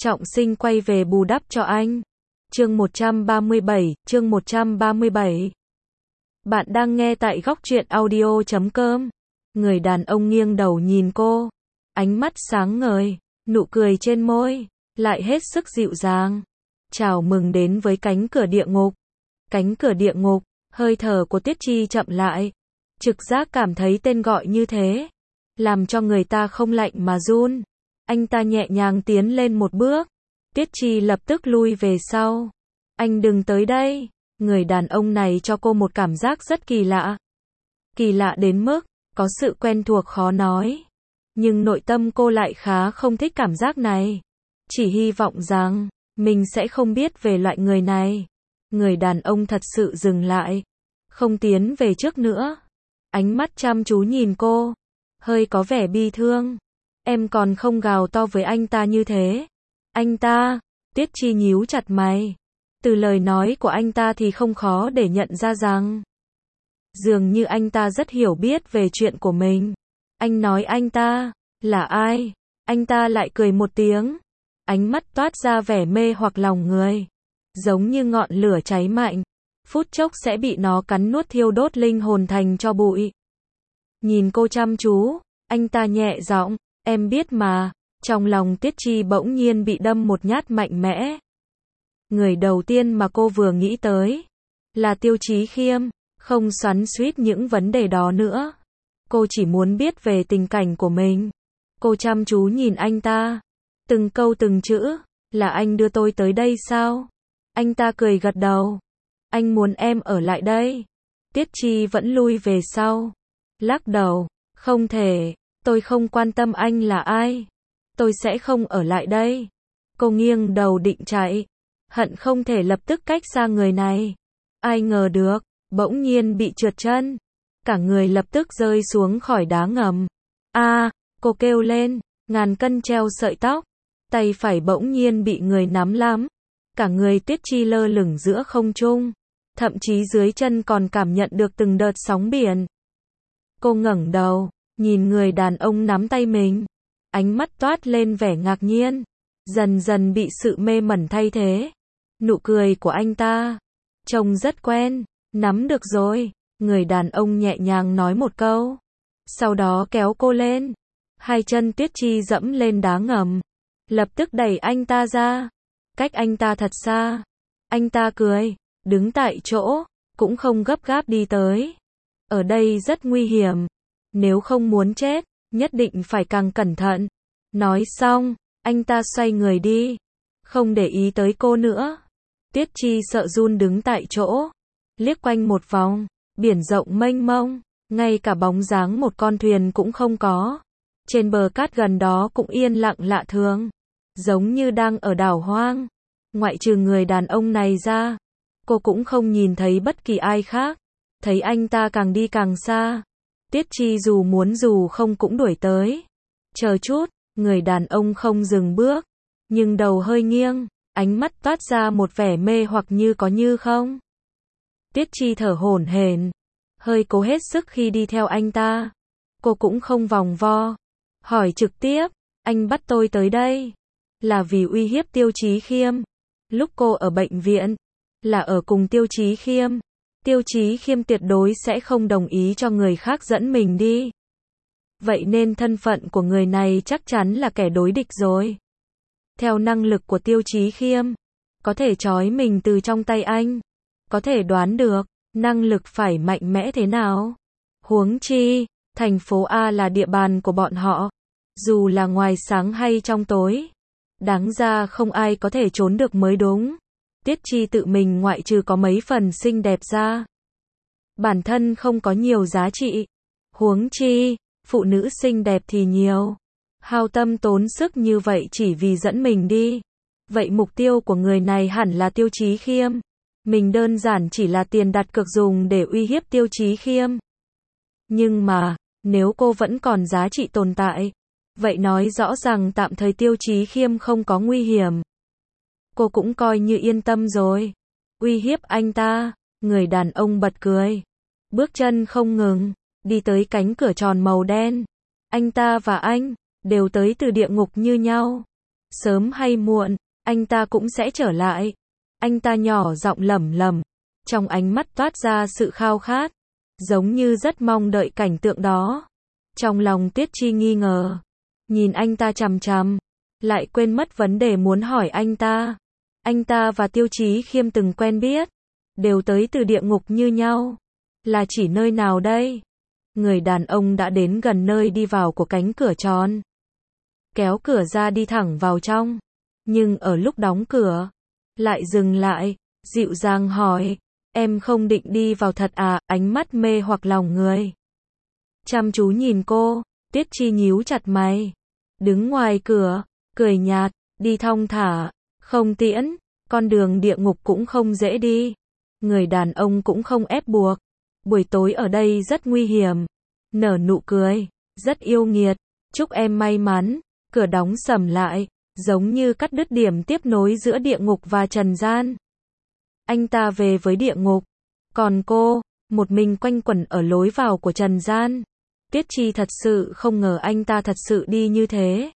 Trọng Sinh quay về bù đắp cho anh. Chương 137. Bạn đang nghe tại góc truyện audio.com. Người đàn ông nghiêng đầu nhìn cô, ánh mắt sáng ngời, nụ cười trên môi lại hết sức dịu dàng. Chào mừng đến với cánh cửa địa ngục. Cánh cửa địa ngục, hơi thở của Tiết Chi chậm lại. Trực giác cảm thấy tên gọi như thế, làm cho người ta không lạnh mà run. Anh ta nhẹ nhàng tiến lên một bước. Tiết Chi lập tức lui về sau. Anh đừng tới đây. Người đàn ông này cho cô một cảm giác rất kỳ lạ. Kỳ lạ đến mức, có sự quen thuộc khó nói. Nhưng nội tâm cô lại khá không thích cảm giác này. Chỉ hy vọng rằng, mình sẽ không biết về loại người này. Người đàn ông thật sự dừng lại. Không tiến về trước nữa. Ánh mắt chăm chú nhìn cô. Hơi có vẻ bi thương. Em còn không gào to với anh ta như thế. Anh ta, Tiết Chi nhíu chặt mày. Từ lời nói của anh ta thì không khó để nhận ra rằng dường như anh ta rất hiểu biết về chuyện của mình. Anh nói anh ta là ai? Anh ta lại cười một tiếng. Ánh mắt toát ra vẻ mê hoặc lòng người. Giống như ngọn lửa cháy mạnh. Phút chốc sẽ bị nó cắn nuốt thiêu đốt linh hồn thành tro bụi. Nhìn cô chăm chú, anh ta nhẹ giọng, em biết mà. Trong lòng Tiết Chi bỗng nhiên bị đâm một nhát mạnh mẽ. Người đầu tiên mà cô vừa nghĩ tới là Tiêu Chí Khiêm, không xoắn xuýt những vấn đề đó nữa. Cô chỉ muốn biết về tình cảnh của mình. Cô chăm chú nhìn anh ta, từng câu từng chữ, là anh đưa tôi tới đây sao? Anh ta cười gật đầu. Anh muốn em ở lại đây. Tiết Chi vẫn lui về sau, lắc đầu, không thể, tôi không quan tâm anh là ai. Tôi sẽ không ở lại đây. Cô nghiêng đầu định chạy, hận không thể lập tức cách xa người này. Ai ngờ được, bỗng nhiên bị trượt chân. Cả người lập tức rơi xuống khỏi đá ngầm. Cô kêu lên, ngàn cân treo sợi tóc. Tay phải bỗng nhiên bị người nắm lắm. Cả người Tiết Chi lơ lửng giữa không trung. Thậm chí dưới chân còn cảm nhận được từng đợt sóng biển. Cô ngẩng đầu, nhìn người đàn ông nắm tay mình. Ánh mắt toát lên vẻ ngạc nhiên. Dần dần bị sự mê mẩn thay thế. Nụ cười của anh ta trông rất quen. Nắm được rồi. Người đàn ông nhẹ nhàng nói một câu. Sau đó kéo cô lên. Hai chân Tiết Chi dẫm lên đá ngầm. Lập tức đẩy anh ta ra. Cách anh ta thật xa. Anh ta cười. Đứng tại chỗ. Cũng không gấp gáp đi tới. Ở đây rất nguy hiểm. Nếu không muốn chết, nhất định phải càng cẩn thận. Nói xong, anh ta xoay người đi. Không để ý tới cô nữa. Tiết Chi sợ run đứng tại chỗ. Liếc quanh một vòng. Biển rộng mênh mông. Ngay cả bóng dáng một con thuyền cũng không có. Trên bờ cát gần đó cũng yên lặng lạ thường. Giống như đang ở đảo hoang. Ngoại trừ người đàn ông này ra, cô cũng không nhìn thấy bất kỳ ai khác. Thấy anh ta càng đi càng xa. Tiết Chi dù muốn dù không cũng đuổi tới. Chờ chút, người đàn ông không dừng bước. Nhưng đầu hơi nghiêng, ánh mắt toát ra một vẻ mê hoặc như có như không. Tiết Chi thở hổn hển, hơi cố hết sức khi đi theo anh ta. Cô cũng không vòng vo, hỏi trực tiếp, anh bắt tôi tới đây là vì uy hiếp Tiêu Chí Khiêm. Lúc cô ở bệnh viện, là ở cùng Tiêu Chí Khiêm. Tiêu Chí Khiêm tuyệt đối sẽ không đồng ý cho người khác dẫn mình đi. Vậy nên thân phận của người này chắc chắn là kẻ đối địch rồi. Theo năng lực của Tiêu Chí Khiêm, có thể trói mình từ trong tay anh. Có thể đoán được, năng lực phải mạnh mẽ thế nào. Huống chi, thành phố A là địa bàn của bọn họ. Dù là ngoài sáng hay trong tối. Đáng ra không ai có thể trốn được mới đúng. Tiết Chi tự mình ngoại trừ có mấy phần xinh đẹp ra. Bản thân không có nhiều giá trị. Huống chi, phụ nữ xinh đẹp thì nhiều. Hao tâm tốn sức như vậy chỉ vì dẫn mình đi. Vậy mục tiêu của người này hẳn là Tiêu Chí Khiêm. Mình đơn giản chỉ là tiền đặt cược dùng để uy hiếp Tiêu Chí Khiêm. Nhưng mà, nếu cô vẫn còn giá trị tồn tại, vậy nói rõ rằng tạm thời Tiêu Chí Khiêm không có nguy hiểm. Cô cũng coi như yên tâm rồi. Uy hiếp anh ta, người đàn ông bật cười. Bước chân không ngừng, đi tới cánh cửa tròn màu đen. Anh ta và anh, đều tới từ địa ngục như nhau. Sớm hay muộn, anh ta cũng sẽ trở lại. Anh ta nhỏ giọng lẩm lẩm, trong ánh mắt toát ra sự khao khát, giống như rất mong đợi cảnh tượng đó. Trong lòng Tiết Chi nghi ngờ, nhìn anh ta chằm chằm, lại quên mất vấn đề muốn hỏi anh ta. Anh ta và Tiêu Chí Khiêm từng quen biết, đều tới từ địa ngục như nhau. Là chỉ nơi nào đây? Người đàn ông đã đến gần nơi đi vào của cánh cửa tròn. Kéo cửa ra đi thẳng vào trong. Nhưng ở lúc đóng cửa, lại dừng lại, dịu dàng hỏi, em không định đi vào thật à? Ánh mắt mê hoặc lòng người. Chăm chú nhìn cô, Tiết Chi nhíu chặt mày. Đứng ngoài cửa, cười nhạt, đi thong thả, không tiễn, con đường địa ngục cũng không dễ đi. Người đàn ông cũng không ép buộc. Buổi tối ở đây rất nguy hiểm. Nở nụ cười, rất yêu nghiệt. Chúc em may mắn. Cửa đóng sầm lại, giống như cắt đứt điểm tiếp nối giữa địa ngục và trần gian. Anh ta về với địa ngục, còn cô, một mình quanh quẩn ở lối vào của trần gian. Tiết Chi thật sự không ngờ anh ta thật sự đi như thế.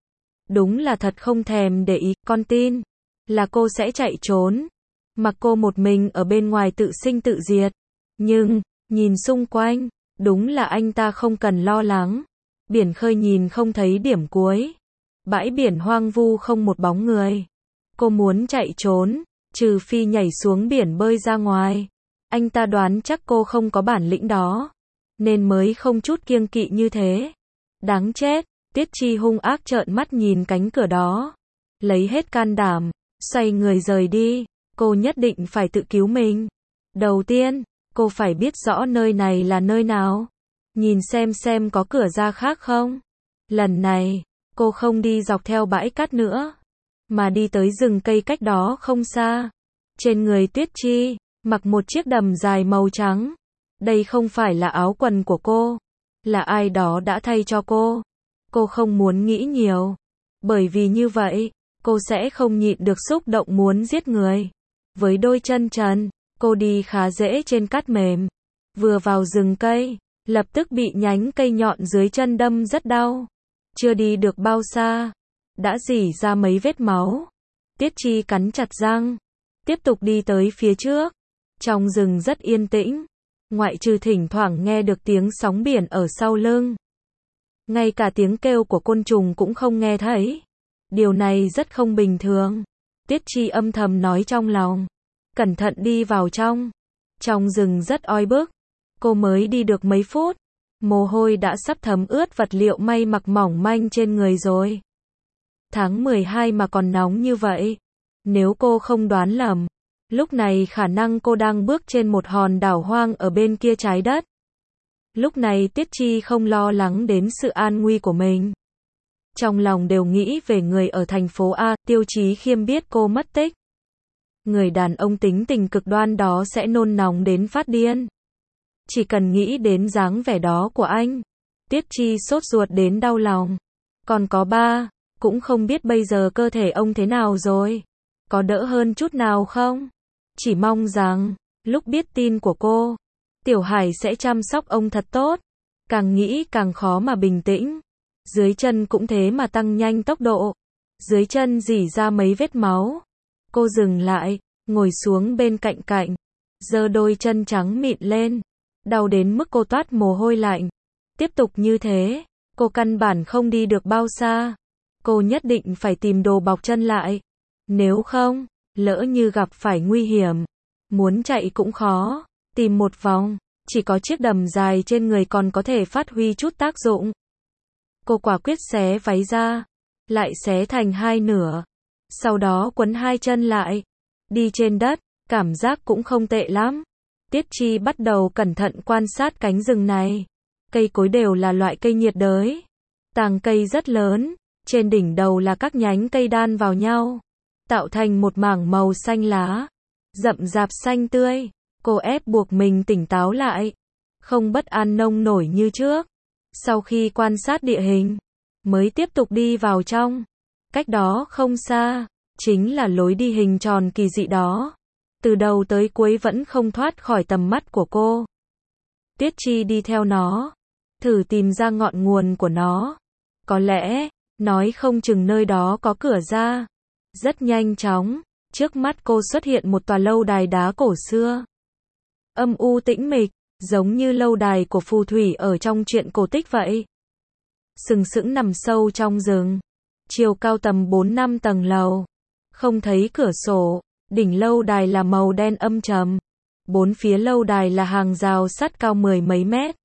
Đúng là thật không thèm để ý, con tin là cô sẽ chạy trốn, mặc cô một mình ở bên ngoài tự sinh tự diệt. Nhưng, nhìn xung quanh, đúng là anh ta không cần lo lắng. Biển khơi nhìn không thấy điểm cuối. Bãi biển hoang vu không một bóng người. Cô muốn chạy trốn, trừ phi nhảy xuống biển bơi ra ngoài. Anh ta đoán chắc cô không có bản lĩnh đó, nên mới không chút kiêng kỵ như thế. Đáng chết, Tiết Chi hung ác trợn mắt nhìn cánh cửa đó. Lấy hết can đảm, xoay người rời đi. Cô nhất định phải tự cứu mình. Đầu tiên, cô phải biết rõ nơi này là nơi nào. Nhìn xem có cửa ra khác không. Lần này, cô không đi dọc theo bãi cát nữa, mà đi tới rừng cây cách đó không xa. Trên người Tiết Chi, mặc một chiếc đầm dài màu trắng. Đây không phải là áo quần của cô, là ai đó đã thay cho cô. Cô không muốn nghĩ nhiều, bởi vì như vậy, cô sẽ không nhịn được xúc động muốn giết người. Với đôi chân trần, cô đi khá dễ trên cát mềm. Vừa vào rừng cây, lập tức bị nhánh cây nhọn dưới chân đâm rất đau. Chưa đi được bao xa, đã rỉ ra mấy vết máu. Tiết Chi cắn chặt răng, tiếp tục đi tới phía trước. Trong rừng rất yên tĩnh, ngoại trừ thỉnh thoảng nghe được tiếng sóng biển ở sau lưng. Ngay cả tiếng kêu của côn trùng cũng không nghe thấy. Điều này rất không bình thường. Tiết Chi âm thầm nói trong lòng. Cẩn thận đi vào trong. Trong rừng rất oi bức. Cô mới đi được mấy phút, mồ hôi đã sắp thấm ướt vật liệu may mặc mỏng manh trên người rồi. Tháng 12 mà còn nóng như vậy. Nếu cô không đoán lầm, lúc này khả năng cô đang bước trên một hòn đảo hoang ở bên kia trái đất. Lúc này Tiết Chi không lo lắng đến sự an nguy của mình. Trong lòng đều nghĩ về người ở thành phố A. Tiêu Chí Khiêm biết cô mất tích. Người đàn ông tính tình cực đoan đó sẽ nôn nóng đến phát điên. Chỉ cần nghĩ đến dáng vẻ đó của anh, Tiết Chi sốt ruột đến đau lòng. Còn có ba, cũng không biết bây giờ cơ thể ông thế nào rồi. Có đỡ hơn chút nào không? Chỉ mong rằng, lúc biết tin của cô, Tiểu Hải sẽ chăm sóc ông thật tốt. Càng nghĩ càng khó mà bình tĩnh. Dưới chân cũng thế mà tăng nhanh tốc độ. Dưới chân rỉ ra mấy vết máu. Cô dừng lại, ngồi xuống bên cạnh cạnh, giơ đôi chân trắng mịn lên. Đau đến mức cô toát mồ hôi lạnh. Tiếp tục như thế, cô căn bản không đi được bao xa. Cô nhất định phải tìm đồ bọc chân lại. Nếu không, lỡ như gặp phải nguy hiểm, muốn chạy cũng khó. Tìm một vòng, chỉ có chiếc đầm dài trên người còn có thể phát huy chút tác dụng. Cô quả quyết xé váy ra, lại xé thành hai nửa. Sau đó quấn hai chân lại. Đi trên đất, cảm giác cũng không tệ lắm. Tiết Chi bắt đầu cẩn thận quan sát cánh rừng này. Cây cối đều là loại cây nhiệt đới. Tàng cây rất lớn, trên đỉnh đầu là các nhánh cây đan vào nhau, tạo thành một mảng màu xanh lá, rậm rạp xanh tươi. Cô ép buộc mình tỉnh táo lại, không bất an nông nổi như trước. Sau khi quan sát địa hình, mới tiếp tục đi vào trong. Cách đó không xa, chính là lối đi hình tròn kỳ dị đó. Từ đầu tới cuối vẫn không thoát khỏi tầm mắt của cô. Tiết Chi đi theo nó, thử tìm ra ngọn nguồn của nó. Có lẽ, nói không chừng nơi đó có cửa ra. Rất nhanh chóng, trước mắt cô xuất hiện một tòa lâu đài đá cổ xưa. Âm u tĩnh mịch, giống như lâu đài của phù thủy ở trong truyện cổ tích vậy. Sừng sững nằm sâu trong rừng, chiều cao tầm 4-5 tầng lầu, không thấy cửa sổ, đỉnh lâu đài là màu đen âm trầm. Bốn phía lâu đài là hàng rào sắt cao 10 mấy mét.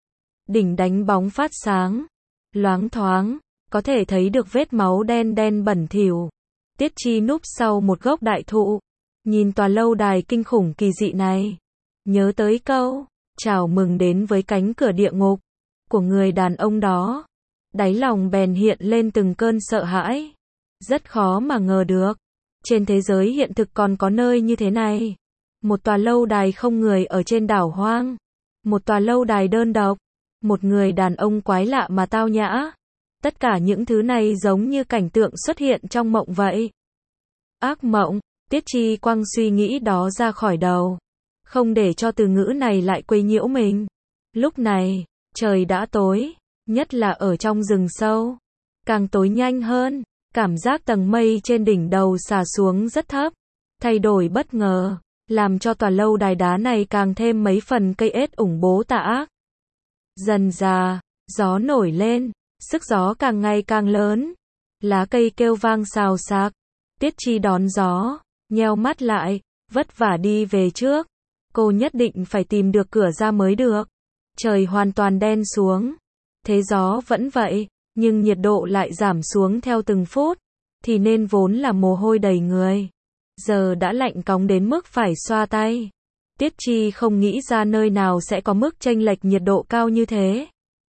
Đỉnh đánh bóng phát sáng, loáng thoáng, có thể thấy được vết máu đen đen bẩn thỉu. Tiết Chi núp sau một gốc đại thụ, nhìn tòa lâu đài kinh khủng kỳ dị này, nhớ tới câu chào mừng đến với cánh cửa địa ngục của người đàn ông đó, đáy lòng bèn hiện lên từng cơn sợ hãi. Rất khó mà ngờ được, trên thế giới hiện thực còn có nơi như thế này. Một tòa lâu đài không người ở trên đảo hoang, một tòa lâu đài đơn độc, một người đàn ông quái lạ mà tao nhã. Tất cả những thứ này giống như cảnh tượng xuất hiện trong mộng vậy. Ác mộng, Tiết Chi quăng suy nghĩ đó ra khỏi đầu, không để cho từ ngữ này lại quấy nhiễu mình. Lúc này, trời đã tối, nhất là ở trong rừng sâu, càng tối nhanh hơn, cảm giác tầng mây trên đỉnh đầu xả xuống rất thấp, thay đổi bất ngờ, làm cho tòa lâu đài đá này càng thêm mấy phần cây ết ủng bố tà ác. Dần dà, gió nổi lên, sức gió càng ngày càng lớn, lá cây kêu vang xào xạc. Tiết Chi đón gió, nheo mắt lại, vất vả đi về trước. Cô nhất định phải tìm được cửa ra mới được. Trời hoàn toàn đen xuống, thế gió vẫn vậy, nhưng nhiệt độ lại giảm xuống theo từng phút, thì nên vốn là mồ hôi đầy người, giờ đã lạnh cóng đến mức phải xoa tay. Tiết Chi không nghĩ ra nơi nào sẽ có mức chênh lệch nhiệt độ cao như thế.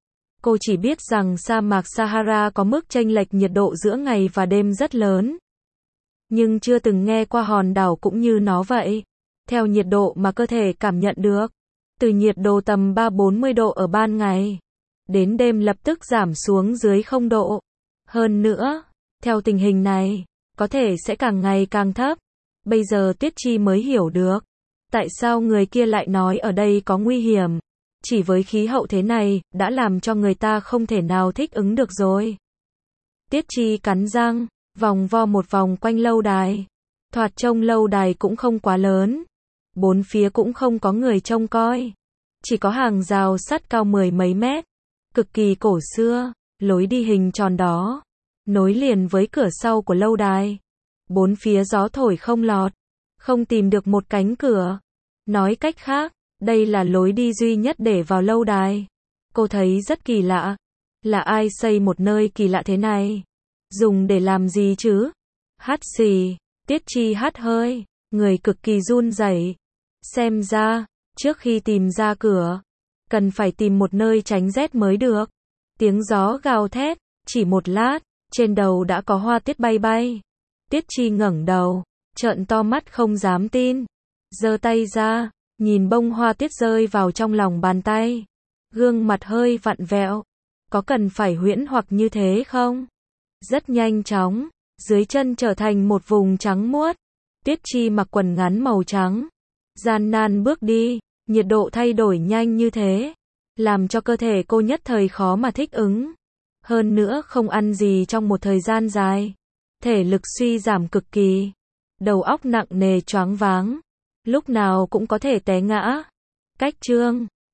Cô chỉ biết rằng sa mạc Sahara có mức chênh lệch nhiệt độ giữa ngày và đêm rất lớn, nhưng chưa từng nghe qua hòn đảo cũng như nó vậy. Theo nhiệt độ mà cơ thể cảm nhận được, từ nhiệt độ tầm 3-40 độ ở ban ngày, đến đêm lập tức giảm xuống dưới 0 độ. Hơn nữa, theo tình hình này, có thể sẽ càng ngày càng thấp. Bây giờ Tiết Chi mới hiểu được, tại sao người kia lại nói ở đây có nguy hiểm. Chỉ với khí hậu thế này, đã làm cho người ta không thể nào thích ứng được rồi. Tiết Chi cắn răng, vòng vo một vòng quanh lâu đài. Thoạt trông lâu đài cũng không quá lớn, bốn phía cũng không có người trông coi, chỉ có hàng rào sắt cao 10 mấy mét, cực kỳ cổ xưa, lối đi hình tròn đó, nối liền với cửa sau của lâu đài. Bốn phía gió thổi không lọt, không tìm được một cánh cửa. Nói cách khác, đây là lối đi duy nhất để vào lâu đài. Cô thấy rất kỳ lạ. Là ai xây một nơi kỳ lạ thế này? Dùng để làm gì chứ? Hắt xì, Tiết Chi hắt hơi, người cực kỳ run rẩy. Xem ra, trước khi tìm ra cửa, cần phải tìm một nơi tránh rét mới được. Tiếng gió gào thét, chỉ một lát, trên đầu đã có hoa tiết bay bay. Tiết Chi ngẩng đầu, trợn to mắt không dám tin. Giơ tay ra, nhìn bông hoa tiết rơi vào trong lòng bàn tay. Gương mặt hơi vặn vẹo. Có cần phải huyễn hoặc như thế không? Rất nhanh chóng, dưới chân trở thành một vùng trắng muốt. Tiết Chi mặc quần ngắn màu trắng, gian nan bước đi, nhiệt độ thay đổi nhanh như thế, làm cho cơ thể cô nhất thời khó mà thích ứng. Hơn nữa không ăn gì trong một thời gian dài, thể lực suy giảm cực kỳ, đầu óc nặng nề choáng váng, lúc nào cũng có thể té ngã. Cách chương